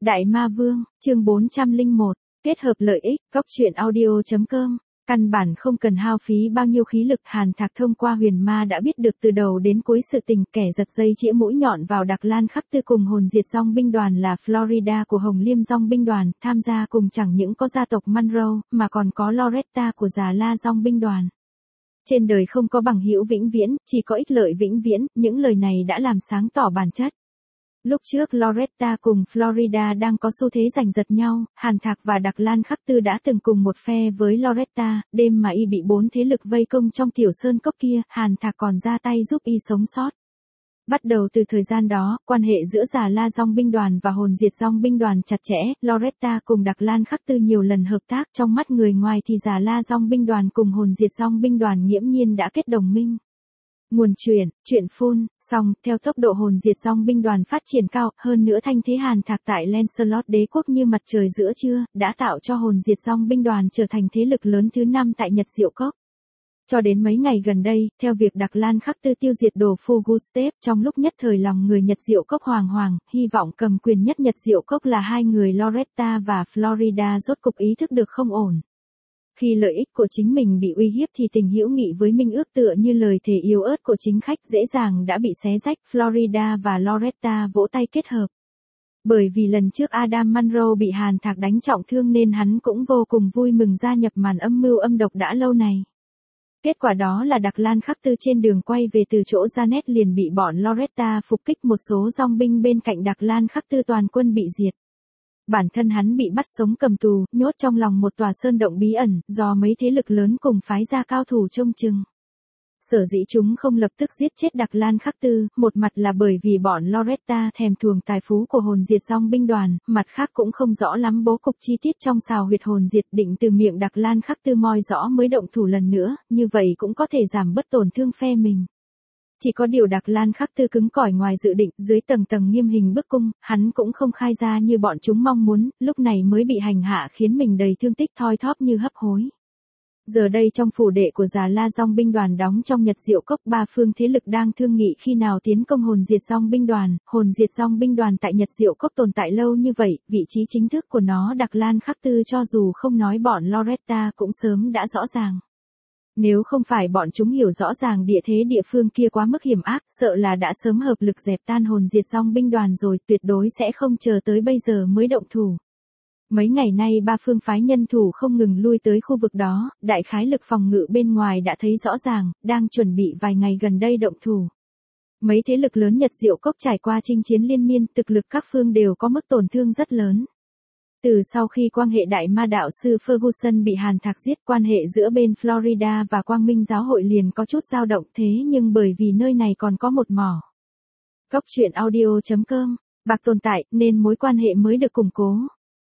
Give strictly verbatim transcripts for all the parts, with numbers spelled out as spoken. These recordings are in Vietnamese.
Đại Ma Vương, chương bốn trăm lẻ một, kết hợp lợi ích, góc truyện audio chấm com. Căn bản không cần hao phí bao nhiêu khí lực, Hàn Thạc thông qua huyền ma đã biết được từ đầu đến cuối sự tình, kẻ giật dây chĩa mũi nhọn vào Đặc Lan Khắc Tư cùng hồn diệt dòng binh đoàn là Florida của Hồng Liêm dòng binh đoàn, tham gia cùng chẳng những có gia tộc Monroe, mà còn có Loretta của Già La dòng binh đoàn. Trên đời không có bằng hữu vĩnh viễn, chỉ có ích lợi vĩnh viễn, những lời này đã làm sáng tỏ bản chất. Lúc trước Loretta cùng Florida đang có xu thế giành giật nhau, Hàn Thạc và Đặc Lan Khắc Tư đã từng cùng một phe với Loretta, đêm mà y bị bốn thế lực vây công trong tiểu sơn cốc kia, Hàn Thạc còn ra tay giúp y sống sót. Bắt đầu từ thời gian đó, quan hệ giữa Già La dòng binh đoàn và hồn diệt dòng binh đoàn chặt chẽ, Loretta cùng Đặc Lan Khắc Tư nhiều lần hợp tác, trong mắt người ngoài thì Già La dòng binh đoàn cùng hồn diệt dòng binh đoàn nghiễm nhiên đã kết đồng minh. Nguồn truyền, chuyện phun, song, theo tốc độ hồn diệt dòng binh đoàn phát triển cao, hơn nữa thanh thế Hàn Thạc tại Lancelot đế quốc như mặt trời giữa trưa, đã tạo cho hồn diệt dòng binh đoàn trở thành thế lực lớn thứ năm tại Nhật Diệu Cốc. Cho đến mấy ngày gần đây, theo việc Đặc Lan Khắc Tư tiêu diệt đồ phu Gustav, trong lúc nhất thời lòng người Nhật Diệu Cốc hoàng hoàng, hy vọng cầm quyền nhất Nhật Diệu Cốc là hai người Loretta và Florida rốt cục ý thức được không ổn. Khi lợi ích của chính mình bị uy hiếp thì tình hữu nghị với minh ước tựa như lời thề yếu ớt của chính khách dễ dàng đã bị xé rách, Florida và Loretta vỗ tay kết hợp. Bởi vì lần trước Adam Monroe bị Hàn Thạc đánh trọng thương nên hắn cũng vô cùng vui mừng gia nhập màn âm mưu âm độc đã lâu này. Kết quả đó là Đặc Lan Khắc Tư trên đường quay về từ chỗ Janet liền bị bọn Loretta phục kích, một số dòng binh bên cạnh Đặc Lan Khắc Tư toàn quân bị diệt. Bản thân hắn bị bắt sống cầm tù, nhốt trong lòng một tòa sơn động bí ẩn, do mấy thế lực lớn cùng phái ra cao thủ trông chừng. Sở dĩ chúng không lập tức giết chết Đặc Lan Khắc Tư, một mặt là bởi vì bọn Loretta thèm thuồng tài phú của hồn diệt dòng binh đoàn, mặt khác cũng không rõ lắm bố cục chi tiết trong xào huyệt hồn diệt, định từ miệng Đặc Lan Khắc Tư moi rõ mới động thủ lần nữa, như vậy cũng có thể giảm bớt tổn thương phe mình. Chỉ có điều Đặc Lan Khắc Tư cứng cỏi ngoài dự định, dưới tầng tầng nghiêm hình bức cung, hắn cũng không khai ra như bọn chúng mong muốn, lúc này mới bị hành hạ khiến mình đầy thương tích thoi thóp như hấp hối. Giờ đây trong phủ đệ của Già La dòng binh đoàn đóng trong Nhật Diệu Cốc, ba phương thế lực đang thương nghị khi nào tiến công hồn diệt dòng binh đoàn. Hồn diệt dòng binh đoàn tại Nhật Diệu Cốc tồn tại lâu như vậy, vị trí chính thức của nó Đặc Lan Khắc Tư cho dù không nói bọn Loretta cũng sớm đã rõ ràng. Nếu không phải bọn chúng hiểu rõ ràng địa thế địa phương kia quá mức hiểm ác, sợ là đã sớm hợp lực dẹp tan hồn diệt dòng binh đoàn rồi, tuyệt đối sẽ không chờ tới bây giờ mới động thủ. Mấy ngày nay ba phương phái nhân thủ không ngừng lui tới khu vực đó, đại khái lực phòng ngự bên ngoài đã thấy rõ ràng, đang chuẩn bị vài ngày gần đây động thủ. Mấy thế lực lớn Nhật Diệu Cốc trải qua chinh chiến liên miên, thực lực các phương đều có mức tổn thương rất lớn. Từ sau khi quan hệ đại ma đạo sư Ferguson bị Hàn Thạc giết, quan hệ giữa bên Florida và Quang Minh giáo hội liền có chút dao động, thế nhưng bởi vì nơi này còn có một mỏ. Góc truyện audio chấm com, bạc tồn tại nên mối quan hệ mới được củng cố.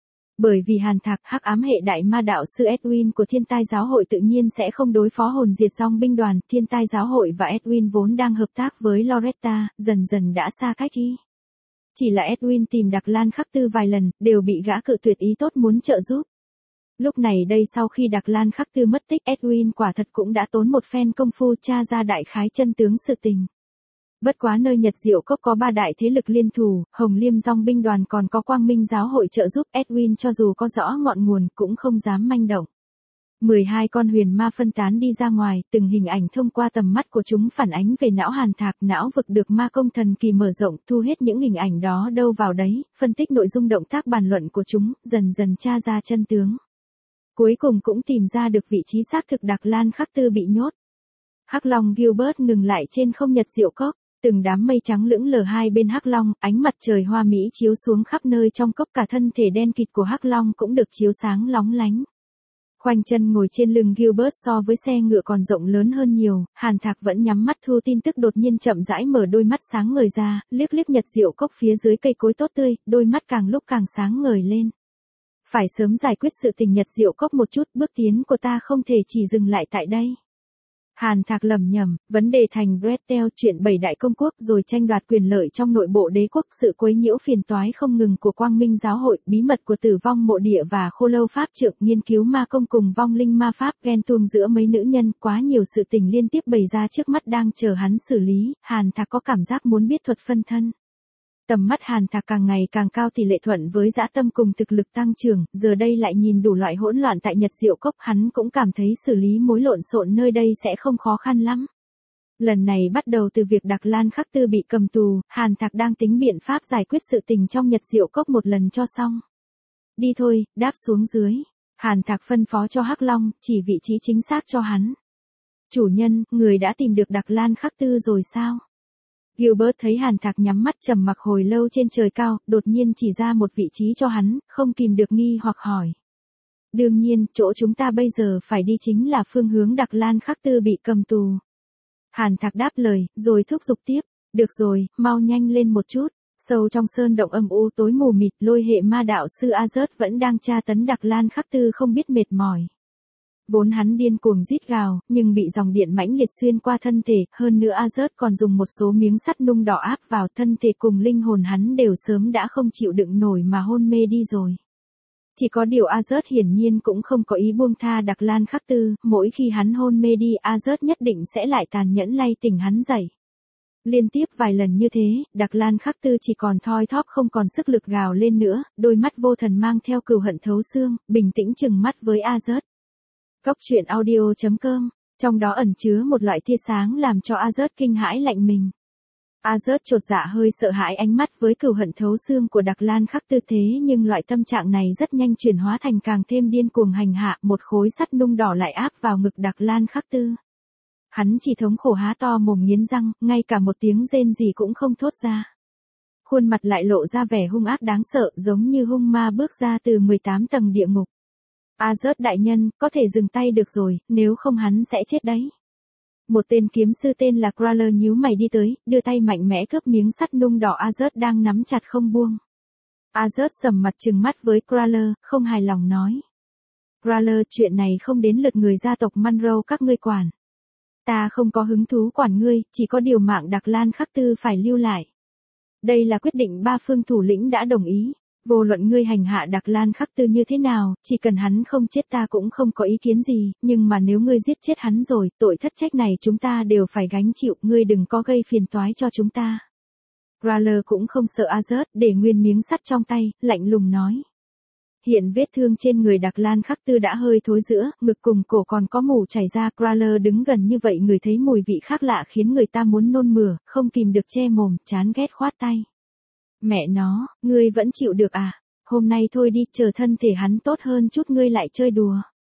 Bởi vì Hàn Thạc hắc ám hệ đại ma đạo sư Edwin của Thiên Tai giáo hội tự nhiên sẽ không đối phó hồn diệt dòng binh đoàn, Thiên Tai giáo hội và Edwin vốn đang hợp tác với Loretta, dần dần đã xa cách đi. Chỉ là Edwin tìm Đặc Lan Khắc Tư vài lần, đều bị gã cự tuyệt ý tốt muốn trợ giúp. Lúc này đây sau khi Đặc Lan Khắc Tư mất tích, Edwin quả thật cũng đã tốn một phen công phu tra ra đại khái chân tướng sự tình. Bất quá nơi Nhật Diệu Cốc có ba đại thế lực liên thủ, Hồng Liêm dòng binh đoàn còn có Quang Minh giáo hội trợ giúp, Edwin cho dù có rõ ngọn nguồn cũng không dám manh động. mười hai con huyền ma phân tán đi ra ngoài, từng hình ảnh thông qua tầm mắt của chúng phản ánh về não Hàn Thạc, não vực được ma công thần kỳ mở rộng, thu hết những hình ảnh đó đâu vào đấy, phân tích nội dung động tác bàn luận của chúng, dần dần tra ra chân tướng. Cuối cùng cũng tìm ra được vị trí xác thực Đặc Lan Khắc Tư bị nhốt. Hắc Long Gilbert ngừng lại trên không Nhật Diệu Cốc, từng đám mây trắng lững lờ hai bên Hắc Long, ánh mặt trời hoa mỹ chiếu xuống khắp nơi trong cốc, cả thân thể đen kịt của Hắc Long cũng được chiếu sáng lóng lánh. Khoanh chân ngồi trên lưng Gilbert so với xe ngựa còn rộng lớn hơn nhiều, Hàn Thạc vẫn nhắm mắt thu tin tức, đột nhiên chậm rãi mở đôi mắt sáng ngời ra, liếc liếc Nhật Diệu Cốc phía dưới cây cối tốt tươi, đôi mắt càng lúc càng sáng ngời lên. Phải sớm giải quyết sự tình Nhật Diệu Cốc một chút, bước tiến của ta không thể chỉ dừng lại tại đây. Hàn Thạc lẩm nhẩm, vấn đề thành Bretel, chuyện bảy đại công quốc rồi tranh đoạt quyền lợi trong nội bộ đế quốc, sự quấy nhiễu phiền toái không ngừng của Quang Minh giáo hội, bí mật của Tử Vong mộ địa và Khô Lâu pháp trượng, nghiên cứu ma công cùng vong linh ma pháp, ghen tuông giữa mấy nữ nhân, quá nhiều sự tình liên tiếp bày ra trước mắt đang chờ hắn xử lý, Hàn Thạc có cảm giác muốn biết thuật phân thân. Tầm mắt Hàn Thạc càng ngày càng cao tỷ lệ thuận với dã tâm cùng thực lực tăng trưởng, giờ đây lại nhìn đủ loại hỗn loạn tại Nhật Diệu Cốc, hắn cũng cảm thấy xử lý mối lộn xộn nơi đây sẽ không khó khăn lắm. Lần này bắt đầu từ việc Đặc Lan Khắc Tư bị cầm tù, Hàn Thạc đang tính biện pháp giải quyết sự tình trong Nhật Diệu Cốc một lần cho xong. Đi thôi, đáp xuống dưới. Hàn Thạc phân phó cho Hắc Long, chỉ vị trí chính xác cho hắn. Chủ nhân, người đã tìm được Đặc Lan Khắc Tư rồi sao? Gilbert thấy Hàn Thạc nhắm mắt trầm mặc hồi lâu trên trời cao, đột nhiên chỉ ra một vị trí cho hắn, không kìm được nghi hoặc hỏi. Đương nhiên, chỗ chúng ta bây giờ phải đi chính là phương hướng Đặc Lan Khắc Tư bị cầm tù. Hàn Thạc đáp lời, rồi thúc giục tiếp. Được rồi, mau nhanh lên một chút. Sâu trong sơn động âm u tối mù mịt, Lôi hệ ma đạo sư Azert vẫn đang tra tấn Đặc Lan Khắc Tư không biết mệt mỏi. Vốn hắn điên cuồng rít gào, nhưng bị dòng điện mãnh liệt xuyên qua thân thể, hơn nữa Azert còn dùng một số miếng sắt nung đỏ áp vào thân thể cùng linh hồn hắn đều sớm đã không chịu đựng nổi mà hôn mê đi rồi. Chỉ có điều Azert hiển nhiên cũng không có ý buông tha Đặc Lan Khắc Tư, mỗi khi hắn hôn mê đi Azert nhất định sẽ lại tàn nhẫn lay tỉnh hắn dậy. Liên tiếp vài lần như thế, Đặc Lan Khắc Tư chỉ còn thoi thóp không còn sức lực gào lên nữa, đôi mắt vô thần mang theo cừu hận thấu xương, bình tĩnh chừng mắt với Azert. Cốc truyện audio chấm com, trong đó ẩn chứa một loại tia sáng làm cho Azert kinh hãi lạnh mình. Azert chột dạ hơi sợ hãi ánh mắt với cừu hận thấu xương của Đặc Lan Khắc Tư thế nhưng loại tâm trạng này rất nhanh chuyển hóa thành càng thêm điên cuồng hành hạ, một khối sắt nung đỏ lại áp vào ngực Đặc Lan Khắc Tư. Hắn chỉ thống khổ há to mồm nghiến răng, ngay cả một tiếng rên gì cũng không thốt ra. Khuôn mặt lại lộ ra vẻ hung ác đáng sợ, giống như hung ma bước ra từ mười tám tầng địa ngục. Azert đại nhân, có thể dừng tay được rồi, nếu không hắn sẽ chết đấy. Một tên kiếm sư tên là Crawler nhíu mày đi tới, đưa tay mạnh mẽ cướp miếng sắt nung đỏ Azert đang nắm chặt không buông. Azert sầm mặt trừng mắt với Crawler, không hài lòng nói. Crawler, chuyện này không đến lượt người gia tộc Monroe các ngươi quản. Ta không có hứng thú quản ngươi, chỉ có điều mạng Đặc Lan Khắc Tư phải lưu lại. Đây là quyết định ba phương thủ lĩnh đã đồng ý. Vô luận ngươi hành hạ Đặc Lan Khắc Tư như thế nào, chỉ cần hắn không chết ta cũng không có ý kiến gì, nhưng mà nếu ngươi giết chết hắn rồi, tội thất trách này chúng ta đều phải gánh chịu, ngươi đừng có gây phiền toái cho chúng ta. Crawler cũng không sợ Azert, để nguyên miếng sắt trong tay, lạnh lùng nói. Hiện vết thương trên người Đặc Lan Khắc Tư đã hơi thối rữa, ngực cùng cổ còn có mủ chảy ra. Crawler đứng gần như vậy người thấy mùi vị khác lạ khiến người ta muốn nôn mửa, không kìm được che mồm, chán ghét khoát tay. Mẹ nó, ngươi vẫn chịu được à? Hôm nay thôi đi, chờ thân thể hắn tốt hơn chút ngươi lại chơi đùa.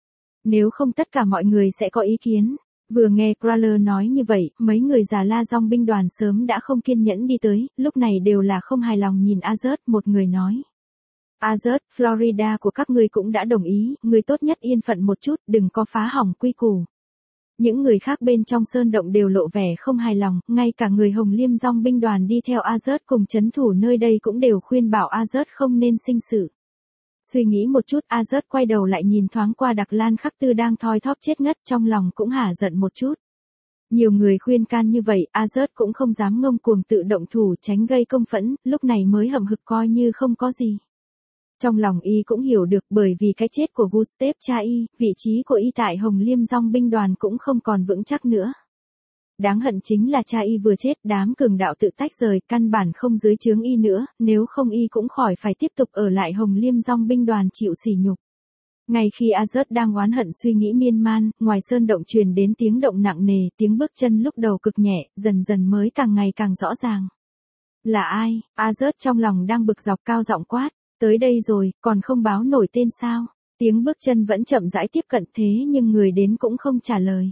Nếu không tất cả mọi người sẽ có ý kiến. Vừa nghe Crawler nói như vậy, mấy người già La Dong binh đoàn sớm đã không kiên nhẫn đi tới, lúc này đều là không hài lòng nhìn Azert, một người nói. Azert, Florida của các ngươi cũng đã đồng ý, ngươi tốt nhất yên phận một chút, đừng có phá hỏng quy củ. Những người khác bên trong sơn động đều lộ vẻ không hài lòng, ngay cả người Hồng Liêm Dong binh đoàn đi theo Azert cùng chấn thủ nơi đây cũng đều khuyên bảo Azert không nên sinh sự. Suy nghĩ một chút, Azert quay đầu lại nhìn thoáng qua Đặc Lan Khắc Tư đang thoi thóp chết ngất, trong lòng cũng hả giận một chút. Nhiều người khuyên can như vậy, Azert cũng không dám ngông cuồng tự động thủ tránh gây công phẫn, lúc này mới hậm hực coi như không có gì. Trong lòng y cũng hiểu được bởi vì cái chết của Gustav cha y, vị trí của y tại Hồng Liêm Dong binh đoàn cũng không còn vững chắc nữa. Đáng hận chính là cha y vừa chết, đám cường đạo tự tách rời, căn bản không dưới trướng y nữa, nếu không y cũng khỏi phải tiếp tục ở lại Hồng Liêm Dong binh đoàn chịu sỉ nhục. Ngay khi Azert đang oán hận suy nghĩ miên man, ngoài sơn động truyền đến tiếng động nặng nề, tiếng bước chân lúc đầu cực nhẹ, dần dần mới càng ngày càng rõ ràng. Là ai? Azert trong lòng đang bực dọc cao giọng quát. Tới đây rồi, còn không báo nổi tên sao? Tiếng bước chân vẫn chậm rãi tiếp cận thế nhưng người đến cũng không trả lời.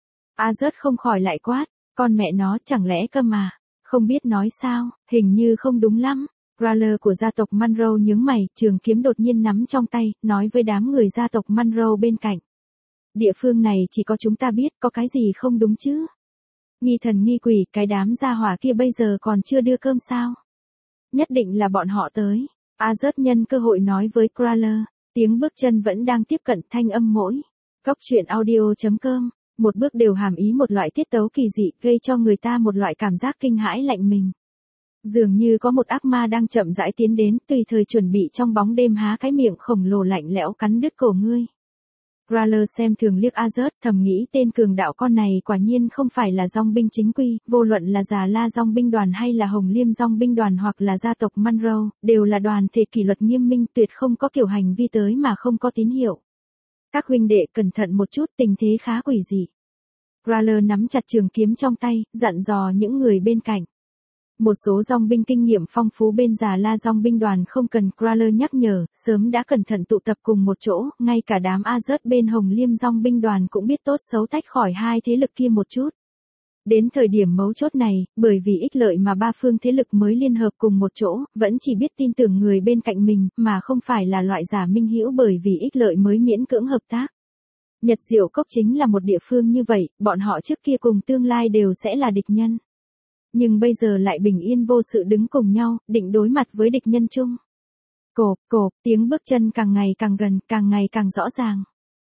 Azert không khỏi lại quát, con mẹ nó chẳng lẽ câm à? Không biết nói sao, hình như không đúng lắm. Crawler của gia tộc Monroe nhướng mày, trường kiếm đột nhiên nắm trong tay, nói với đám người gia tộc Monroe bên cạnh. Địa phương này chỉ có chúng ta biết, có cái gì không đúng chứ? Nghi thần nghi quỷ, cái đám gia hỏa kia bây giờ còn chưa đưa cơm sao? Nhất định là bọn họ tới. Azert nhân cơ hội nói với Crawler, tiếng bước chân vẫn đang tiếp cận thanh âm mỗi. Cốc truyện audio chấm com, một bước đều hàm ý một loại tiết tấu kỳ dị, gây cho người ta một loại cảm giác kinh hãi lạnh mình. Dường như có một ác ma đang chậm rãi tiến đến, tùy thời chuẩn bị trong bóng đêm há cái miệng khổng lồ lạnh lẽo cắn đứt cổ ngươi. Graler xem thường liếc Azert, thầm nghĩ tên cường đạo con này quả nhiên không phải là dòng binh chính quy, vô luận là Già La dòng binh đoàn hay là Hồng Liêm dòng binh đoàn hoặc là gia tộc Monroe, đều là đoàn thể kỷ luật nghiêm minh, tuyệt không có kiểu hành vi tới mà không có tín hiệu. Các huynh đệ cẩn thận một chút, tình thế khá quỷ dị. Graler nắm chặt trường kiếm trong tay, dặn dò những người bên cạnh. Một số dòng binh kinh nghiệm phong phú bên Già La dòng binh đoàn không cần Graler nhắc nhở, sớm đã cẩn thận tụ tập cùng một chỗ, ngay cả đám Azert bên Hồng Liêm dòng binh đoàn cũng biết tốt xấu tách khỏi hai thế lực kia một chút. Đến thời điểm mấu chốt này, bởi vì ích lợi mà ba phương thế lực mới liên hợp cùng một chỗ, vẫn chỉ biết tin tưởng người bên cạnh mình, mà không phải là loại giả minh hữu bởi vì ích lợi mới miễn cưỡng hợp tác. Nhật Diệu Cốc chính là một địa phương như vậy, bọn họ trước kia cùng tương lai đều sẽ là địch nhân. Nhưng bây giờ lại bình yên vô sự đứng cùng nhau, định đối mặt với địch nhân chung. Cộp, cộp, tiếng bước chân càng ngày càng gần, càng ngày càng rõ ràng.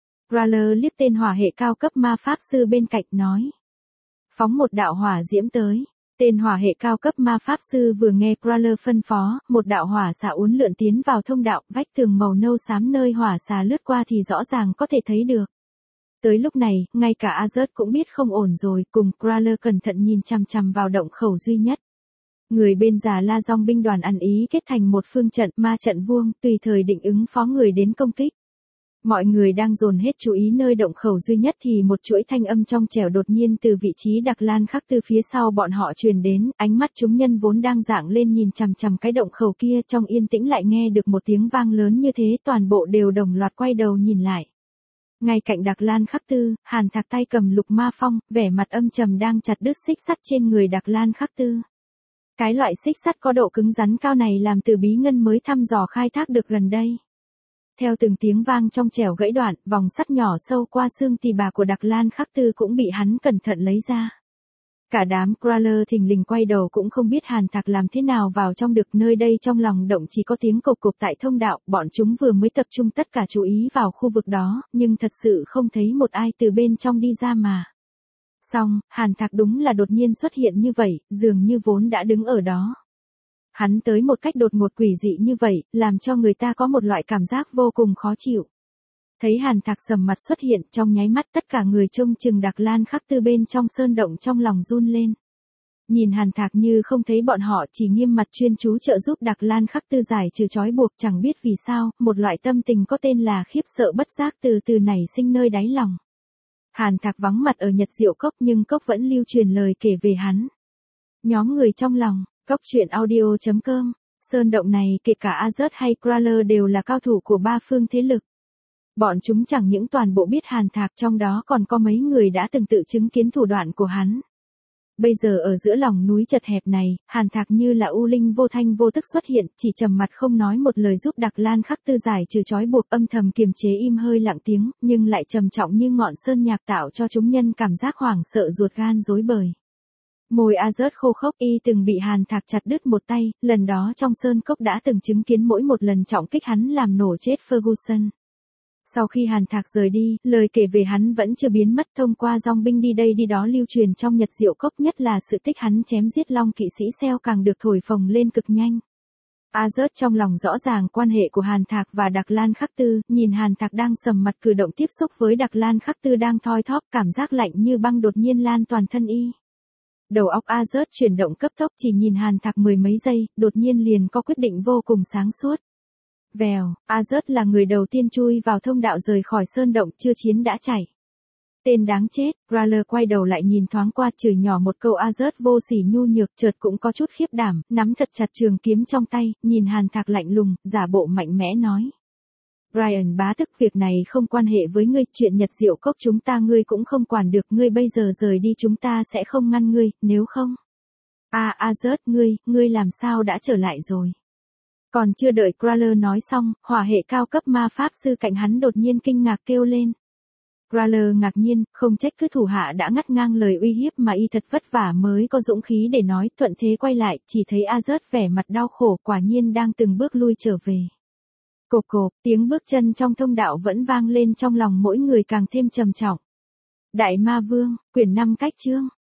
Graler liếc tên hỏa hệ cao cấp ma pháp sư bên cạnh nói. Phóng một đạo hỏa diễm tới. Tên hỏa hệ cao cấp ma pháp sư vừa nghe Graler phân phó, một đạo hỏa xà uốn lượn tiến vào thông đạo, vách tường màu nâu xám nơi hỏa xà lướt qua thì rõ ràng có thể thấy được. Tới lúc này, ngay cả Azert cũng biết không ổn rồi, cùng Graler cẩn thận nhìn chằm chằm vào động khẩu duy nhất. Người bên Già La dòng binh đoàn ăn ý kết thành một phương trận ma trận vuông, tùy thời định ứng phó người đến công kích. Mọi người đang dồn hết chú ý nơi động khẩu duy nhất thì một chuỗi thanh âm trong trẻo đột nhiên từ vị trí Đặc Lan Khắc Tư phía sau bọn họ truyền đến, ánh mắt chúng nhân vốn đang dạng lên nhìn chằm chằm cái động khẩu kia trong yên tĩnh lại nghe được một tiếng vang lớn như thế, toàn bộ đều đồng loạt quay đầu nhìn lại. Ngay cạnh Đặc Lan Khắc Tư, Hàn Thạc tay cầm lục ma phong, vẻ mặt âm trầm đang chặt đứt xích sắt trên người Đặc Lan Khắc Tư. Cái loại xích sắt có độ cứng rắn cao này làm từ bí ngân mới thăm dò khai thác được gần đây. Theo từng tiếng vang trong trẻo gãy đoạn, vòng sắt nhỏ sâu qua xương tỳ bà của Đặc Lan Khắc Tư cũng bị hắn cẩn thận lấy ra. Cả đám Graler thình lình quay đầu cũng không biết Hàn Thạc làm thế nào vào trong được, nơi đây trong lòng động chỉ có tiếng cộp cộp tại thông đạo, bọn chúng vừa mới tập trung tất cả chú ý vào khu vực đó, nhưng thật sự không thấy một ai từ bên trong đi ra mà. Xong, Hàn Thạc đúng là đột nhiên xuất hiện như vậy, dường như vốn đã đứng ở đó. Hắn tới một cách đột ngột quỷ dị như vậy, làm cho người ta có một loại cảm giác vô cùng khó chịu. Thấy Hàn Thạc sầm mặt xuất hiện, trong nháy mắt tất cả người trông chừng Đặc Lan Khắc Tư bên trong sơn động trong lòng run lên. Nhìn Hàn Thạc như không thấy bọn họ, chỉ nghiêm mặt chuyên chú trợ giúp Đặc Lan Khắc Tư giải trừ trói buộc, chẳng biết vì sao, một loại tâm tình có tên là khiếp sợ bất giác từ từ nảy sinh nơi đáy lòng. Hàn Thạc vắng mặt ở Nhật Diệu Cốc nhưng Cốc vẫn lưu truyền lời kể về hắn. Nhóm người trong lòng, Cốc truyện audio chấm com, sơn động này kể cả Azert hay Graler đều là cao thủ của ba phương thế lực. Bọn chúng chẳng những toàn bộ biết Hàn Thạc, trong đó còn có mấy người đã từng tự chứng kiến thủ đoạn của hắn. Bây giờ ở giữa lòng núi chật hẹp này, Hàn Thạc như là u linh vô thanh vô tức xuất hiện, chỉ trầm mặt không nói một lời giúp Đặc Lan Khắc Tư giải trừ trói buộc, âm thầm kiềm chế im hơi lặng tiếng, nhưng lại trầm trọng như ngọn sơn nhạc tạo cho chúng nhân cảm giác hoảng sợ ruột gan rối bời. Môi Azert khô khốc, y từng bị Hàn Thạc chặt đứt một tay, lần đó trong sơn cốc đã từng chứng kiến mỗi một lần trọng kích hắn làm nổ chết Ferguson. Sau khi Hàn Thạc rời đi, lời kể về hắn vẫn chưa biến mất, thông qua dòng binh đi đây đi đó lưu truyền trong Nhật Diệu Cốc, nhất là sự tích hắn chém giết Long kỵ sĩ Xeo càng được thổi phồng lên cực nhanh. Azert trong lòng rõ ràng quan hệ của Hàn Thạc và Đặc Lan Khắc Tư, nhìn Hàn Thạc đang sầm mặt cử động tiếp xúc với Đặc Lan Khắc Tư đang thoi thóp, cảm giác lạnh như băng đột nhiên lan toàn thân y. Đầu óc Azert chuyển động cấp tốc, chỉ nhìn Hàn Thạc mười mấy giây, đột nhiên liền có quyết định vô cùng sáng suốt. Vèo, Azert là người đầu tiên chui vào thông đạo rời khỏi sơn động, chưa chiến đã chạy. Tên đáng chết, Graler quay đầu lại nhìn thoáng qua, chửi nhỏ một câu. Azert vô sỉ nhu nhược, chợt cũng có chút khiếp đảm, nắm thật chặt trường kiếm trong tay, nhìn Hàn Thạc lạnh lùng, giả bộ mạnh mẽ nói. Brian bá tức, việc này không quan hệ với ngươi, chuyện Nhật Diệu Cốc chúng ta ngươi cũng không quản được, ngươi bây giờ rời đi chúng ta sẽ không ngăn ngươi, nếu không. À Azert, ngươi, ngươi làm sao đã trở lại rồi? Còn chưa đợi Graler nói xong, hỏa hệ cao cấp ma pháp sư cạnh hắn đột nhiên kinh ngạc kêu lên. Graler ngạc nhiên, không trách cứ thủ hạ đã ngắt ngang lời uy hiếp mà y thật vất vả mới có dũng khí để nói, thuận thế quay lại, chỉ thấy Azert vẻ mặt đau khổ, quả nhiên đang từng bước lui trở về. Cộp cộp, tiếng bước chân trong thông đạo vẫn vang lên, trong lòng mỗi người càng thêm trầm trọng. Đại Ma Vương, quyển năm cách chương.